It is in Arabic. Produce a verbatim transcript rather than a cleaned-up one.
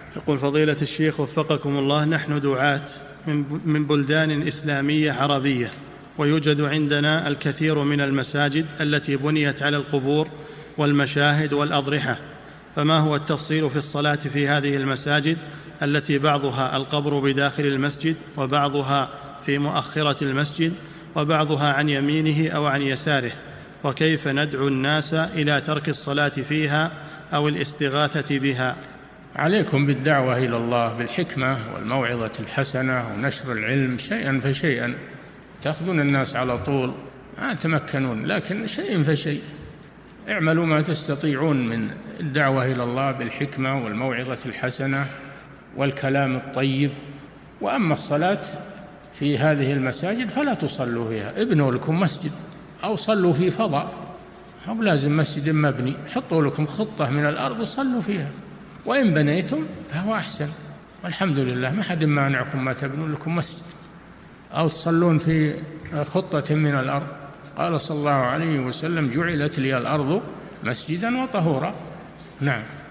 يقول فضيلة الشيخ وفقكم الله، نحن دعاة من بلدان إسلامية عربية، ويوجد عندنا الكثير من المساجد التي بنيت على القبور والمشاهد والأضرحة، فما هو التفصيل في الصلاة في هذه المساجد التي بعضها القبر بداخل المسجد وبعضها في مؤخرة المسجد وبعضها عن يمينه أو عن يساره، وكيف ندعو الناس إلى ترك الصلاة فيها أو الاستغاثة بها؟ عليكم بالدعوة إلى الله بالحكمة والموعظة الحسنة ونشر العلم شيئا فشيئا. تأخذون الناس على طول ما تمكنون، لكن شيء فشيء. اعملوا ما تستطيعون من الدعوة إلى الله بالحكمة والموعظة الحسنة والكلام الطيب. وأما الصلاة في هذه المساجد فلا تصلوا فيها، ابنوا لكم مسجد أو صلوا في فضاء، أو لازم مسجد مبني، حطوا لكم خطة من الأرض وصلوا فيها، وإن بنيتم فهو أحسن، والحمد لله ما حد مانعكم ما تبنوا لكم مسجد أو تصلون في خطة من الأرض. قال صلى الله عليه وسلم: جعلت لي الأرض مسجدا وطهورا. نعم.